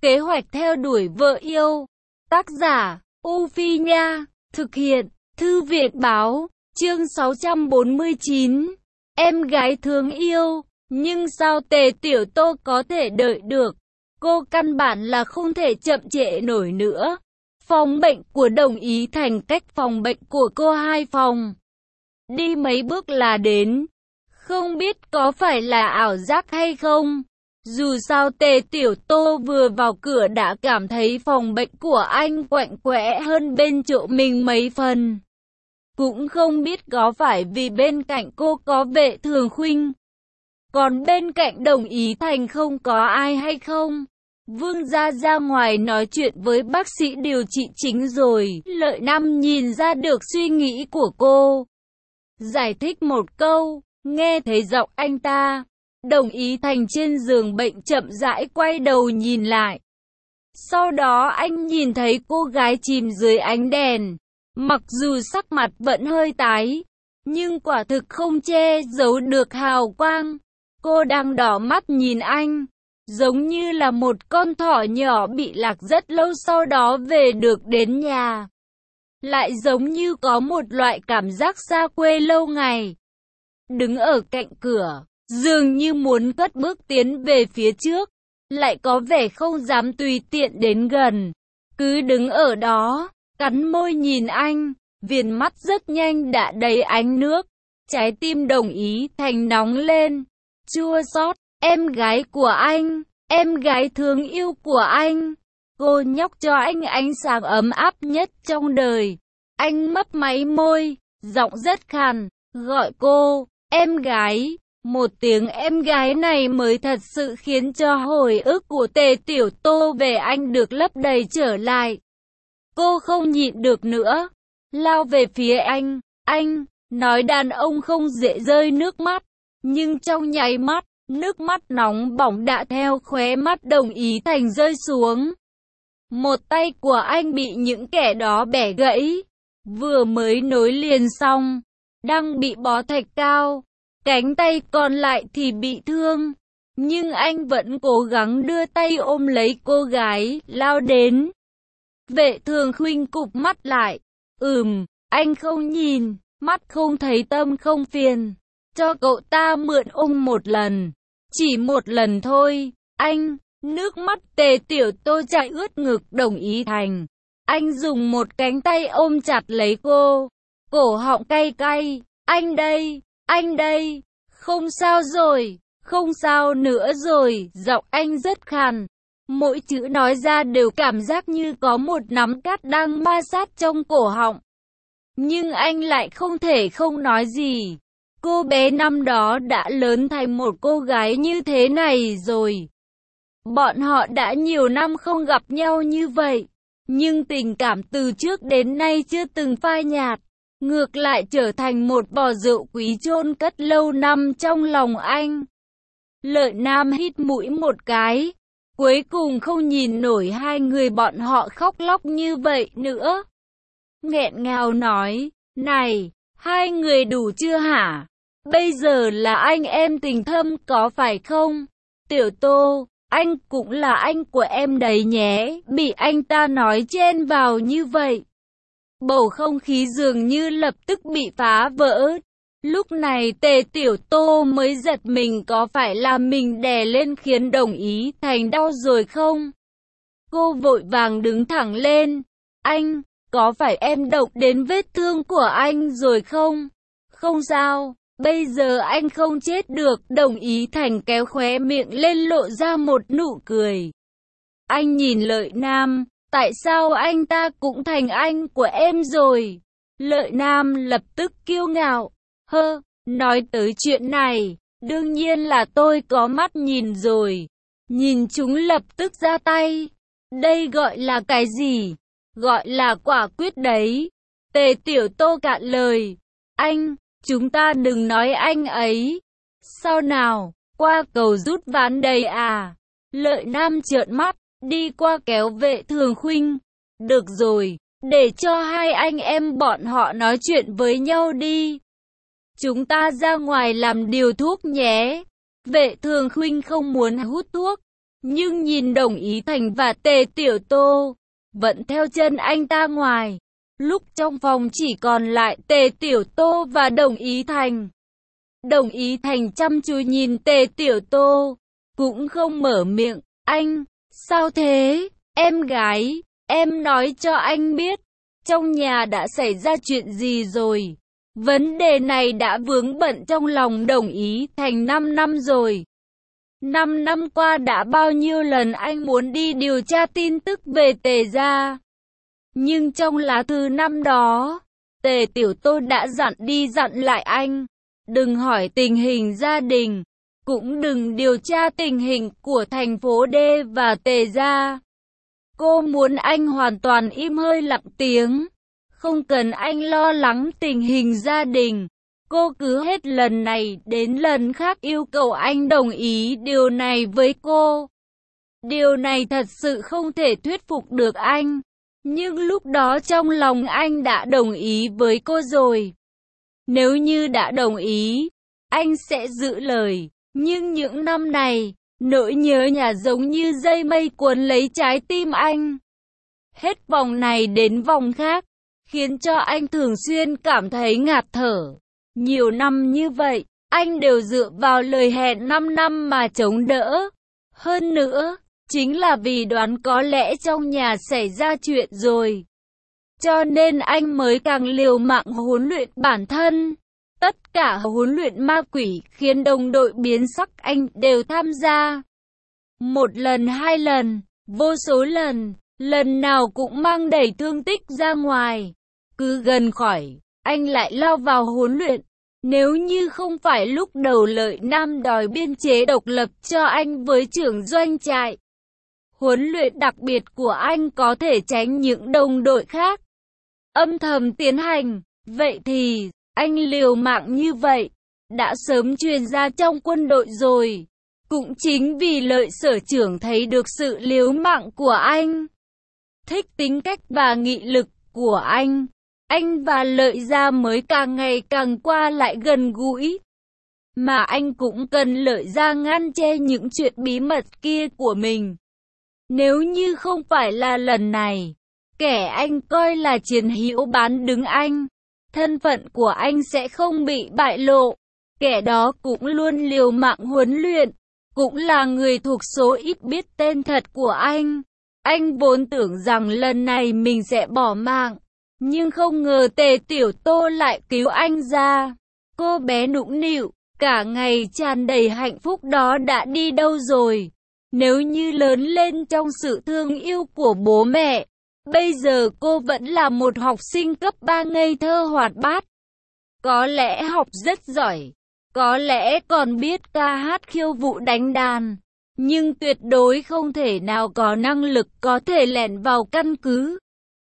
Kế hoạch theo đuổi vợ yêu. Tác giả, U Phi Nha. Thực hiện, Thư viện Báo. Chương 649. Em gái thương yêu. Nhưng sao Tề Tiểu Tô có thể đợi được? Cô căn bản là không thể chậm trễ nổi nữa. Phòng bệnh của Đồng Ý Thành cách phòng bệnh của cô 2 phòng. Đi mấy bước là đến. Không biết có phải là ảo giác hay không? Dù sao Tề Tiểu Tô vừa vào cửa đã cảm thấy phòng bệnh của anh quạnh quẽ hơn bên chỗ mình mấy phần. Cũng không biết có phải vì bên cạnh cô có Vệ Thường Khuynh, còn bên cạnh Đồng Ý Thành không có ai hay không? Vương gia ra ngoài nói chuyện với bác sĩ điều trị chính rồi. Lợi Nam nhìn ra được suy nghĩ của cô, giải thích một câu. Nghe thấy giọng anh ta, Đồng Ý Thành trên giường bệnh chậm rãi quay đầu nhìn lại. Sau đó anh nhìn thấy cô gái chìm dưới ánh đèn. Mặc dù sắc mặt vẫn hơi tái, nhưng quả thực không che giấu được hào quang. Cô đang đỏ mắt nhìn anh, giống như là một con thỏ nhỏ bị lạc rất lâu sau đó về được đến nhà. Lại giống như có một loại cảm giác xa quê lâu ngày. Đứng ở cạnh cửa, dường như muốn cất bước tiến về phía trước, lại có vẻ không dám tùy tiện đến gần. Cứ đứng ở đó, cắn môi nhìn anh, viền mắt rất nhanh đã đầy ánh nước. Trái tim Đồng Ý Thành nóng lên, chua xót. Em gái của anh, em gái thương yêu của anh. Cô nhóc cho anh ánh sáng ấm áp nhất trong đời. Anh mấp máy môi, giọng rất khàn, gọi cô, em gái. Một tiếng em gái này mới thật sự khiến cho hồi ức của Tề Tiểu Tô về anh được lấp đầy trở lại. Cô không nhịn được nữa, lao về phía anh, nói đàn ông không dễ rơi nước mắt, nhưng trong nháy mắt, nước mắt nóng bỏng đã theo khóe mắt Đồng Ý Thành rơi xuống. Một tay của anh bị những kẻ đó bẻ gãy, vừa mới nối liền xong, đang bị bó thạch cao, cánh tay còn lại thì bị thương. Nhưng anh vẫn cố gắng đưa tay ôm lấy cô gái, lao đến. Vệ Thường Khuynh cụp mắt lại. Anh không nhìn, mắt không thấy tâm không phiền. Cho cậu ta mượn ôm một lần. Chỉ một lần thôi, anh. Nước mắt Tề Tiểu Tô chảy ướt ngực Đồng Ý Thành. Anh dùng một cánh tay ôm chặt lấy cô. Cổ họng cay cay. Anh đây. Không sao rồi, không sao nữa rồi. Giọng anh rất khàn. Mỗi chữ nói ra đều cảm giác như có một nắm cát đang ma sát trong cổ họng. Nhưng anh lại không thể không nói gì. Cô bé năm đó đã lớn thành một cô gái như thế này rồi. Bọn họ đã nhiều năm không gặp nhau như vậy. Nhưng tình cảm từ trước đến nay chưa từng phai nhạt. Ngược lại trở thành một vò rượu quý chôn cất lâu năm trong lòng anh. Lợi Nam hít mũi một cái. Cuối cùng không nhìn nổi hai người bọn họ khóc lóc như vậy nữa. Nghẹn ngào nói, này, hai người đủ chưa hả? Bây giờ là anh em tình thâm có phải không? Tiểu Tô, anh cũng là anh của em đấy nhé. Bị anh ta nói chen vào như vậy. Bầu không khí dường như lập tức bị phá vỡ. Lúc này Tề Tiểu Tô mới giật mình, có phải là mình đè lên khiến Đồng Ý Thành đau rồi không? Cô vội vàng đứng thẳng lên. Anh, có phải em động đến vết thương của anh rồi không? Không sao, bây giờ anh không chết được. Đồng Ý Thành kéo khóe miệng lên lộ ra một nụ cười. Anh nhìn Lợi Nam, tại sao anh ta cũng thành anh của em rồi? Lợi Nam lập tức kiêu ngạo. Nói tới chuyện này, đương nhiên là tôi có mắt nhìn rồi. Nhìn chúng lập tức ra tay. Đây gọi là cái gì? Gọi là quả quyết đấy. Tề Tiểu Tô cạn lời. Anh, chúng ta đừng nói anh ấy. Sao nào, qua cầu rút ván đây à? Lợi Nam trợn mắt, đi qua kéo Vệ Thường Khuynh. Được rồi, để cho hai anh em bọn họ nói chuyện với nhau đi. Chúng ta ra ngoài làm điều thuốc nhé. Vệ Thường Khuynh không muốn hút thuốc, Nhưng nhìn Đồng Ý Thành và Tề Tiểu Tô, vẫn theo chân anh ta ngoài. Lúc trong phòng chỉ còn lại Tề Tiểu Tô và Đồng Ý Thành. Đồng Ý Thành chăm chú nhìn Tề Tiểu Tô, cũng không mở miệng. Anh, sao thế? Em gái, em nói cho anh biết, trong nhà đã xảy ra chuyện gì rồi? Vấn đề này đã vướng bận trong lòng Đồng Ý Thành 5 năm rồi. 5 năm qua đã bao nhiêu lần anh muốn đi điều tra tin tức về Tề gia. Nhưng trong lá thư năm đó, Tề Tiểu Tô đã dặn đi dặn lại anh, đừng hỏi tình hình gia đình, cũng đừng điều tra tình hình của thành phố D và Tề gia. Cô muốn anh hoàn toàn im hơi lặng tiếng, không cần anh lo lắng tình hình gia đình. Cô cứ hết lần này đến lần khác yêu cầu anh đồng ý điều này với cô. Điều này thật sự không thể thuyết phục được anh. Nhưng lúc đó trong lòng anh đã đồng ý với cô rồi. Nếu như đã đồng ý, anh sẽ giữ lời. Nhưng những năm này, nỗi nhớ nhà giống như dây mây cuốn lấy trái tim anh. Hết vòng này đến vòng khác, khiến cho anh thường xuyên cảm thấy ngạt thở. Nhiều năm như vậy, anh đều dựa vào lời hẹn 5 năm mà chống đỡ. Hơn nữa, chính là vì đoán có lẽ trong nhà xảy ra chuyện rồi, cho nên anh mới càng liều mạng huấn luyện bản thân. Tất cả huấn luyện ma quỷ khiến đồng đội biến sắc anh đều tham gia. Một lần, hai lần, vô số lần, lần nào cũng mang đầy thương tích ra ngoài. Cứ gần khỏi, anh lại lao vào huấn luyện. Nếu như không phải lúc đầu Lợi Nam đòi biên chế độc lập cho anh với trưởng doanh trại, huấn luyện đặc biệt của anh có thể tránh những đồng đội khác âm thầm tiến hành, vậy thì anh liều mạng như vậy đã sớm truyền ra trong quân đội rồi. Cũng chính vì Lợi sở trưởng thấy được sự liều mạng của anh, thích tính cách và nghị lực của anh và Lợi gia mới càng ngày càng qua lại gần gũi. Mà anh cũng cần Lợi gia ngăn che những chuyện bí mật kia của mình. Nếu như không phải là lần này, kẻ anh coi là chiến hữu bán đứng anh, thân phận của anh sẽ không bị bại lộ. Kẻ đó cũng luôn liều mạng huấn luyện, cũng là người thuộc số ít biết tên thật của anh. Anh vốn tưởng rằng lần này mình sẽ bỏ mạng, nhưng không ngờ Tề Tiểu Tô lại cứu anh ra. Cô bé nũng nịu, cả ngày tràn đầy hạnh phúc đó đã đi đâu rồi? Nếu như lớn lên trong sự thương yêu của bố mẹ, bây giờ cô vẫn là một học sinh cấp 3 ngây thơ hoạt bát. Có lẽ học rất giỏi, có lẽ còn biết ca hát khiêu vũ đánh đàn, nhưng tuyệt đối không thể nào có năng lực có thể lẻn vào căn cứ,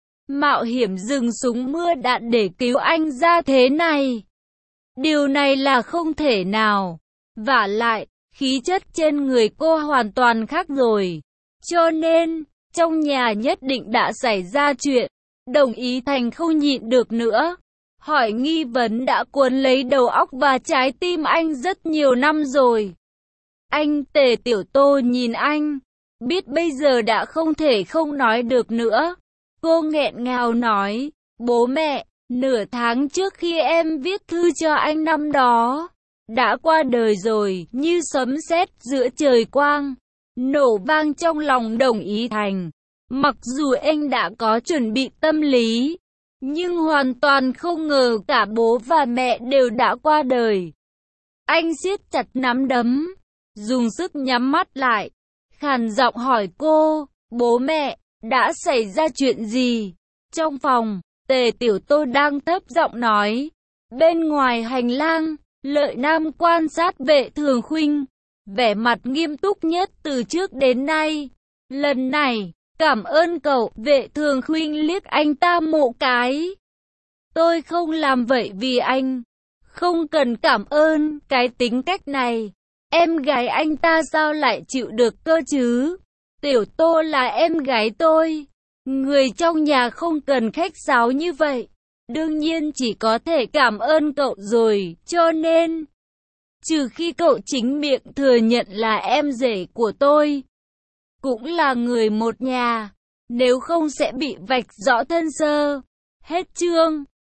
mạo hiểm dùng súng mưa đạn để cứu anh ra thế này. Điều này là không thể nào. Vả lại, khí chất trên người cô hoàn toàn khác rồi. Cho nên, trong nhà nhất định đã xảy ra chuyện. Đồng Ý Thành không nhịn được nữa. Hỏi nghi vấn đã cuốn lấy đầu óc và trái tim anh rất nhiều năm rồi. Anh Tề Tiểu Tô nhìn anh, biết bây giờ đã không thể không nói được nữa. Cô nghẹn ngào nói, bố mẹ, nửa tháng trước khi em viết thư cho anh năm đó, đã qua đời rồi. Như sấm sét giữa trời quang, nổ vang trong lòng Đồng Ý Thành. Mặc dù anh đã có chuẩn bị tâm lý, nhưng hoàn toàn không ngờ cả bố và mẹ đều đã qua đời. Anh siết chặt nắm đấm, dùng sức nhắm mắt lại, khàn giọng hỏi cô, bố mẹ, đã xảy ra chuyện gì? Trong phòng, Tề Tiểu Tô đang thấp giọng nói. Bên ngoài hành lang, Lợi Nam quan sát Vệ Thường Khuynh, vẻ mặt nghiêm túc nhất từ trước đến nay. Lần này, cảm ơn cậu. Vệ Thường Khuynh liếc anh ta một cái. Tôi không làm vậy vì anh. Không cần cảm ơn. Cái tính cách này, em gái anh ta sao lại chịu được cơ chứ? Tiểu Tô là em gái tôi. Người trong nhà không cần khách sáo như vậy. Đương nhiên chỉ có thể cảm ơn cậu rồi. Cho nên, trừ khi cậu chính miệng thừa nhận là em rể của tôi, cũng là người một nhà, nếu không sẽ bị vạch rõ thân sơ. Hết chương.